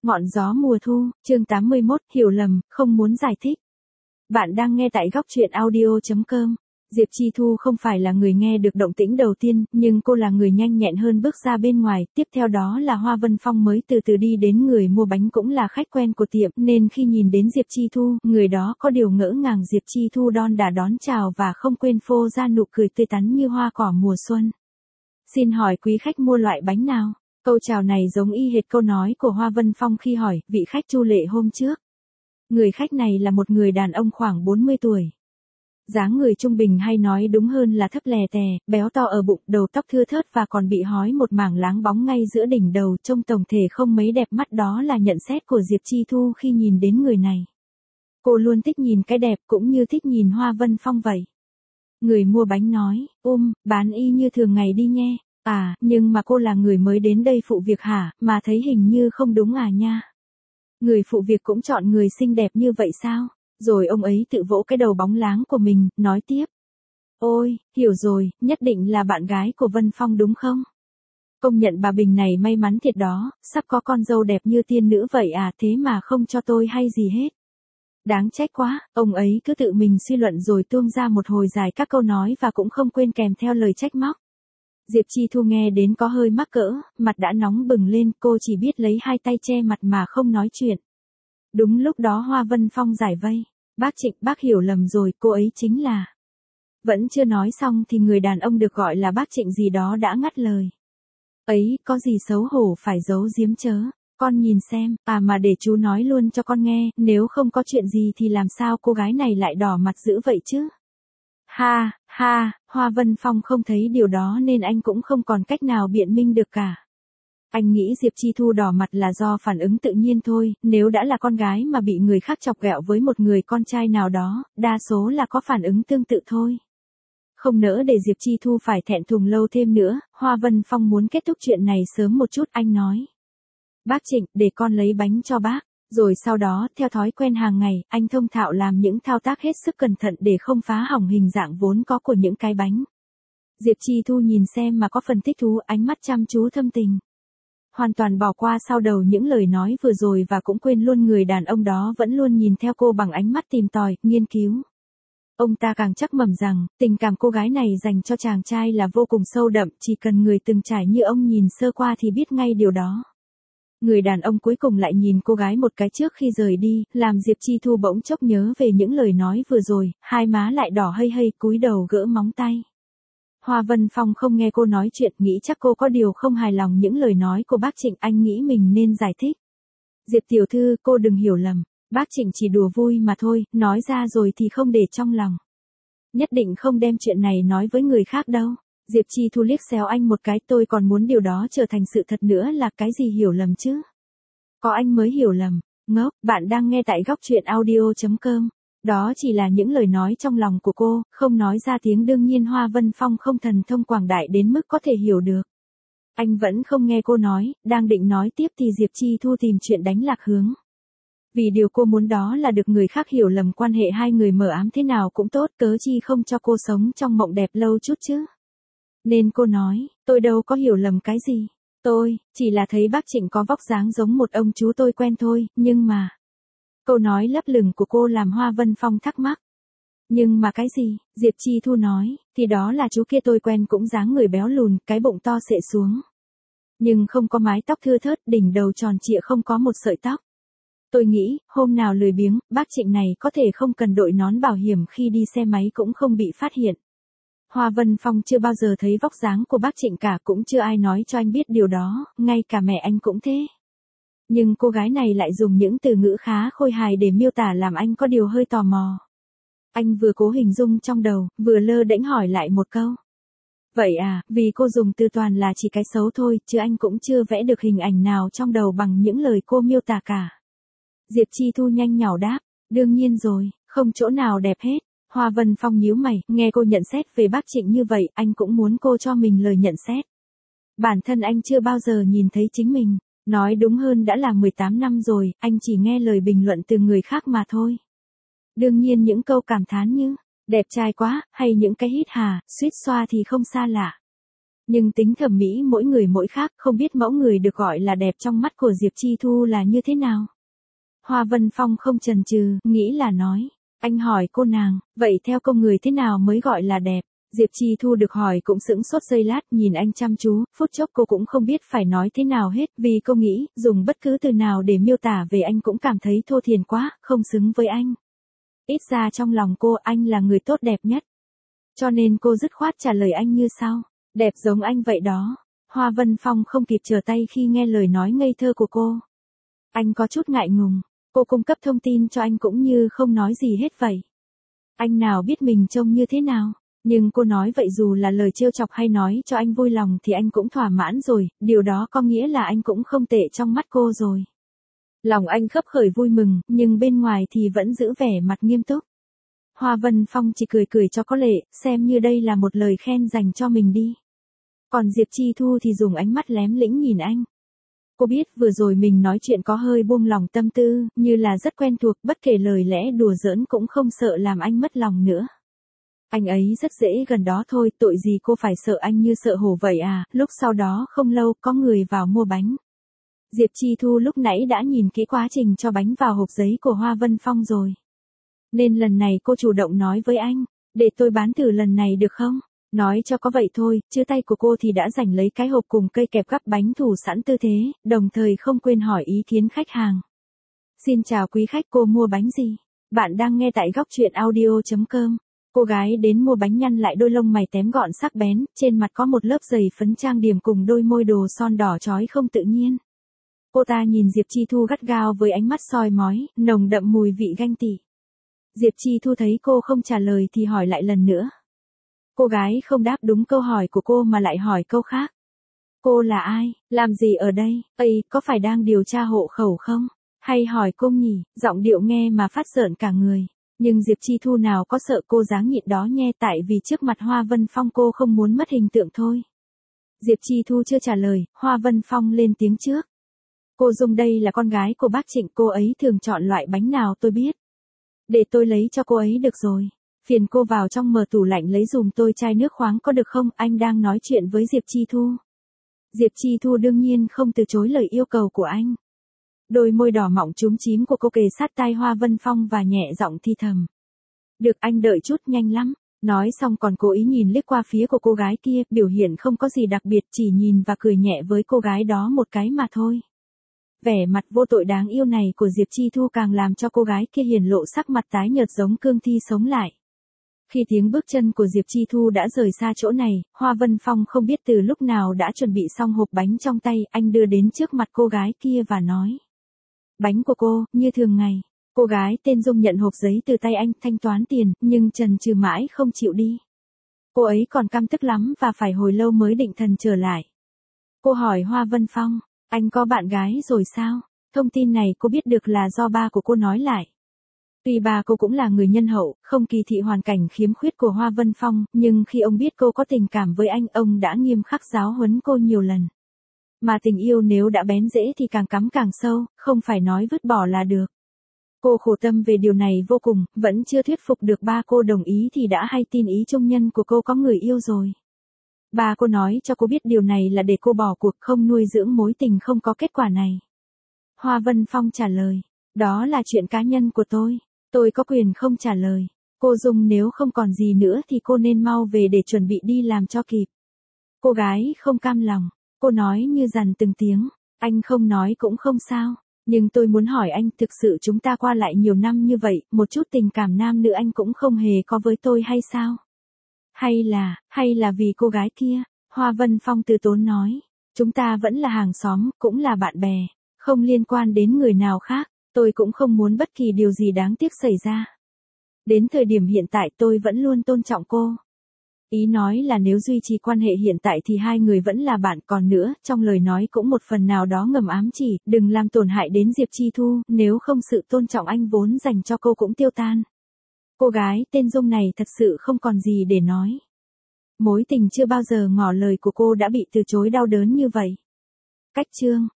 Ngọn gió mùa thu, chương 81, hiểu lầm, không muốn giải thích. Bạn đang nghe tại góc truyện audio.com. Diệp Chi Thu không phải là người nghe được động tĩnh đầu tiên, nhưng cô là người nhanh nhẹn hơn bước ra bên ngoài, tiếp theo đó là Hoa Vân Phong mới từ từ đi đến, người mua bánh cũng là khách quen của tiệm, nên khi nhìn đến Diệp Chi Thu, người đó có điều ngỡ ngàng. Diệp Chi Thu đon đả đón chào và không quên phô ra nụ cười tươi tắn như hoa cỏ mùa xuân. Xin hỏi quý khách mua loại bánh nào? Câu chào này giống y hệt câu nói của Hoa Vân Phong khi hỏi vị khách Chu Lệ hôm trước. Người khách này là một người đàn ông khoảng 40 tuổi. Dáng người trung bình, hay nói đúng hơn là thấp lè tè, béo to ở bụng, đầu tóc thưa thớt và còn bị hói một mảng láng bóng ngay giữa đỉnh đầu, trông tổng thể không mấy đẹp mắt. Đó là nhận xét của Diệp Chi Thu khi nhìn đến người này. Cô luôn thích nhìn cái đẹp cũng như thích nhìn Hoa Vân Phong vậy. Người mua bánh nói, bán y như thường ngày đi nhé. À, nhưng mà cô là người mới đến đây phụ việc hả, mà thấy hình như không đúng à nha. Người phụ việc cũng chọn người xinh đẹp như vậy sao? Rồi ông ấy tự vỗ cái đầu bóng láng của mình, nói tiếp. Ôi, hiểu rồi, nhất định là bạn gái của Vân Phong đúng không? Công nhận bà Bình này may mắn thiệt đó, sắp có con dâu đẹp như tiên nữ vậy à, thế mà không cho tôi hay gì hết. Đáng trách quá, ông ấy cứ tự mình suy luận rồi tuông ra một hồi dài các câu nói và cũng không quên kèm theo lời trách móc. Diệp Chi Thu nghe đến có hơi mắc cỡ, mặt đã nóng bừng lên, cô chỉ biết lấy hai tay che mặt mà không nói chuyện. Đúng lúc đó Hoa Vân Phong giải vây. Bác Trịnh, bác hiểu lầm rồi, cô ấy chính là... Vẫn chưa nói xong thì người đàn ông được gọi là bác Trịnh gì đó đã ngắt lời. Ấy, có gì xấu hổ phải giấu giếm chớ, con nhìn xem, mà để chú nói luôn cho con nghe, nếu không có chuyện gì thì làm sao cô gái này lại đỏ mặt dữ vậy chứ? Ha, Hoa Vân Phong không thấy điều đó nên anh cũng không còn cách nào biện minh được cả. Anh nghĩ Diệp Chi Thu đỏ mặt là do phản ứng tự nhiên thôi, nếu đã là con gái mà bị người khác chọc ghẹo với một người con trai nào đó, đa số là có phản ứng tương tự thôi. Không nỡ để Diệp Chi Thu phải thẹn thùng lâu thêm nữa, Hoa Vân Phong muốn kết thúc chuyện này sớm một chút, anh nói. Bác Trịnh, để con lấy bánh cho bác. Rồi sau đó, theo thói quen hàng ngày, anh thông thạo làm những thao tác hết sức cẩn thận để không phá hỏng hình dạng vốn có của những cái bánh. Diệp Chi Thu nhìn xem mà có phần thích thú, ánh mắt chăm chú thâm tình. Hoàn toàn bỏ qua sau đầu những lời nói vừa rồi và cũng quên luôn người đàn ông đó vẫn luôn nhìn theo cô bằng ánh mắt tìm tòi, nghiên cứu. Ông ta càng chắc mẩm rằng, tình cảm cô gái này dành cho chàng trai là vô cùng sâu đậm, chỉ cần người từng trải như ông nhìn sơ qua thì biết ngay điều đó. Người đàn ông cuối cùng lại nhìn cô gái một cái trước khi rời đi, làm Diệp Chi Thu bỗng chốc nhớ về những lời nói vừa rồi, hai má lại đỏ hây hây, cúi đầu gỡ móng tay. Hoa Vân Phong không nghe cô nói chuyện, nghĩ chắc cô có điều không hài lòng những lời nói của bác Trịnh, anh nghĩ mình nên giải thích. Diệp tiểu thư, cô đừng hiểu lầm, bác Trịnh chỉ đùa vui mà thôi, nói ra rồi thì không để trong lòng. Nhất định không đem chuyện này nói với người khác đâu. Diệp Chi Thu liếc xéo anh một cái, tôi còn muốn điều đó trở thành sự thật nữa, là cái gì hiểu lầm chứ? Có anh mới hiểu lầm, ngốc, bạn đang nghe tại góc truyện audio.com. Đó chỉ là những lời nói trong lòng của cô, không nói ra tiếng, đương nhiên Hoa Vân Phong không thần thông quảng đại đến mức có thể hiểu được. Anh vẫn không nghe cô nói, đang định nói tiếp thì Diệp Chi Thu tìm chuyện đánh lạc hướng. Vì điều cô muốn đó là được người khác hiểu lầm quan hệ hai người mờ ám thế nào cũng tốt, cớ chi không cho cô sống trong mộng đẹp lâu chút chứ. Nên cô nói, tôi đâu có hiểu lầm cái gì. Tôi, chỉ là thấy bác Trịnh có vóc dáng giống một ông chú tôi quen thôi, nhưng mà... Câu nói lấp lửng của cô làm Hoa Vân Phong thắc mắc. Nhưng mà cái gì? Diệp Chi Thu nói, thì đó là chú kia tôi quen, cũng dáng người béo lùn, cái bụng to xệ xuống. Nhưng không có mái tóc thưa thớt, đỉnh đầu tròn trịa, không có một sợi tóc. Tôi nghĩ, hôm nào lười biếng, bác Trịnh này có thể không cần đội nón bảo hiểm khi đi xe máy cũng không bị phát hiện. Hoa Vân Phong chưa bao giờ thấy vóc dáng của bác Trịnh cả, cũng chưa ai nói cho anh biết điều đó, ngay cả mẹ anh cũng thế. Nhưng cô gái này lại dùng những từ ngữ khá khôi hài để miêu tả làm anh có điều hơi tò mò. Anh vừa cố hình dung trong đầu, vừa lơ đễnh hỏi lại một câu. Vậy à, vì cô dùng từ toàn là chỉ cái xấu thôi, chứ anh cũng chưa vẽ được hình ảnh nào trong đầu bằng những lời cô miêu tả cả. Diệp Chi Thu nhanh nhảu đáp, đương nhiên rồi, không chỗ nào đẹp hết. Hoa Vân Phong nhíu mày, nghe cô nhận xét về bác Trịnh như vậy, anh cũng muốn cô cho mình lời nhận xét. Bản thân anh chưa bao giờ nhìn thấy chính mình. Nói đúng hơn đã là 18 năm rồi, anh chỉ nghe lời bình luận từ người khác mà thôi. Đương nhiên những câu cảm thán như, đẹp trai quá, hay những cái hít hà, suýt xoa thì không xa lạ. Nhưng tính thẩm mỹ mỗi người mỗi khác, không biết mẫu người được gọi là đẹp trong mắt của Diệp Chi Thu là như thế nào. Hoa Vân Phong không chần chừ, nghĩ là nói. Anh hỏi cô nàng, vậy theo cô người thế nào mới gọi là đẹp? Diệp Chi Thu được hỏi cũng sững sốt giây lát, nhìn anh chăm chú, phút chốc cô cũng không biết phải nói thế nào hết, vì cô nghĩ, dùng bất cứ từ nào để miêu tả về anh cũng cảm thấy thô thiển quá, không xứng với anh. Ít ra trong lòng cô, anh là người tốt đẹp nhất. Cho nên cô dứt khoát trả lời anh như sau, đẹp giống anh vậy đó. Hoa Vân Phong không kịp trở tay khi nghe lời nói ngây thơ của cô. Anh có chút ngại ngùng, cô cung cấp thông tin cho anh cũng như không nói gì hết vậy. Anh nào biết mình trông như thế nào, nhưng cô nói vậy dù là lời trêu chọc hay nói cho anh vui lòng thì anh cũng thỏa mãn rồi, điều đó có nghĩa là anh cũng không tệ trong mắt cô rồi. Lòng anh khấp khởi vui mừng, nhưng bên ngoài thì vẫn giữ vẻ mặt nghiêm túc. Hoa Vân Phong chỉ cười cười cho có lệ, xem như đây là một lời khen dành cho mình đi. Còn Diệp Chi Thu thì dùng ánh mắt lém lĩnh nhìn anh. Cô biết vừa rồi mình nói chuyện có hơi buông lòng tâm tư, như là rất quen thuộc, bất kể lời lẽ đùa giỡn cũng không sợ làm anh mất lòng nữa. Anh ấy rất dễ gần đó thôi, tội gì cô phải sợ anh như sợ hổ vậy à. Lúc sau đó không lâu có người vào mua bánh. Diệp Chi Thu lúc nãy đã nhìn kỹ quá trình cho bánh vào hộp giấy của Hoa Vân Phong rồi. Nên lần này cô chủ động nói với anh, để tôi bán thử lần này được không? Nói cho có vậy thôi, chứ tay của cô thì đã giành lấy cái hộp cùng cây kẹp gắp bánh thủ sẵn tư thế, đồng thời không quên hỏi ý kiến khách hàng. Xin chào quý khách, cô mua bánh gì? Bạn đang nghe tại góc truyện audio.com. Cô gái đến mua bánh nhăn lại đôi lông mày tém gọn sắc bén, trên mặt có một lớp dày phấn trang điểm cùng đôi môi đồ son đỏ chói không tự nhiên. Cô ta nhìn Diệp Chi Thu gắt gao với ánh mắt soi mói, nồng đậm mùi vị ganh tị. Diệp Chi Thu thấy cô không trả lời thì hỏi lại lần nữa. Cô gái không đáp đúng câu hỏi của cô mà lại hỏi câu khác. Cô là ai, làm gì ở đây, có phải đang điều tra hộ khẩu không? Hay hỏi cô nhỉ, giọng điệu nghe mà phát rợn cả người. Nhưng Diệp Chi Thu nào có sợ, cô dáng nhịn đó nhe, tại vì trước mặt Hoa Vân Phong cô không muốn mất hình tượng thôi. Diệp Chi Thu chưa trả lời, Hoa Vân Phong lên tiếng trước. Cô Dung đây là con gái của bác Trịnh, cô ấy thường chọn loại bánh nào tôi biết. Để tôi lấy cho cô ấy được rồi. Phiền cô vào trong mở tủ lạnh lấy dùm tôi chai nước khoáng có được không? Anh đang nói chuyện với Diệp Chi Thu. Diệp Chi Thu đương nhiên không từ chối lời yêu cầu của anh. Đôi môi đỏ mọng chúm chím của cô kề sát tai Hoa Vân Phong và nhẹ giọng thi thầm. Được, anh đợi chút, nhanh lắm. Nói xong còn cố ý nhìn liếc qua phía của cô gái kia, biểu hiện không có gì đặc biệt, chỉ nhìn và cười nhẹ với cô gái đó một cái mà thôi. Vẻ mặt vô tội đáng yêu này của Diệp Chi Thu càng làm cho cô gái kia hiển lộ sắc mặt tái nhợt giống cương thi sống lại. Khi tiếng bước chân của Diệp Chi Thu đã rời xa chỗ này, Hoa Vân Phong không biết từ lúc nào đã chuẩn bị xong hộp bánh trong tay, anh đưa đến trước mặt cô gái kia và nói. Bánh của cô, như thường ngày. Cô gái tên Dung nhận hộp giấy từ tay anh, thanh toán tiền, nhưng chần chừ mãi không chịu đi. Cô ấy còn căm tức lắm và phải hồi lâu mới định thần trở lại. Cô hỏi Hoa Vân Phong, anh có bạn gái rồi sao? Thông tin này cô biết được là do ba của cô nói lại. Tuy ba cô cũng là người nhân hậu, không kỳ thị hoàn cảnh khiếm khuyết của Hoa Vân Phong, nhưng khi ông biết cô có tình cảm với anh, ông đã nghiêm khắc giáo huấn cô nhiều lần. Mà tình yêu nếu đã bén rễ thì càng cắm càng sâu, không phải nói vứt bỏ là được. Cô khổ tâm về điều này vô cùng, vẫn chưa thuyết phục được ba cô đồng ý thì đã hay tin ý trung nhân của cô có người yêu rồi. Ba cô nói cho cô biết điều này là để cô bỏ cuộc, không nuôi dưỡng mối tình không có kết quả này. Hoa Vân Phong trả lời, đó là chuyện cá nhân của tôi có quyền không trả lời. Cô Dung nếu không còn gì nữa thì cô nên mau về để chuẩn bị đi làm cho kịp. Cô gái không cam lòng, cô nói như dằn từng tiếng, anh không nói cũng không sao. Nhưng tôi muốn hỏi anh, thực sự chúng ta qua lại nhiều năm như vậy, một chút tình cảm nam nữ anh cũng không hề có với tôi hay sao? Hay là vì cô gái kia? Hoa Vân Phong từ tốn nói, chúng ta vẫn là hàng xóm, cũng là bạn bè, không liên quan đến người nào khác, tôi cũng không muốn bất kỳ điều gì đáng tiếc xảy ra. Đến thời điểm hiện tại tôi vẫn luôn tôn trọng cô. Ý nói là nếu duy trì quan hệ hiện tại thì hai người vẫn là bạn, còn nữa, trong lời nói cũng một phần nào đó ngầm ám chỉ, đừng làm tổn hại đến Diệp Chi Thu, nếu không sự tôn trọng anh vốn dành cho cô cũng tiêu tan. Cô gái tên Dung này thật sự không còn gì để nói. Mối tình chưa bao giờ ngỏ lời của cô đã bị từ chối đau đớn như vậy. Cách chương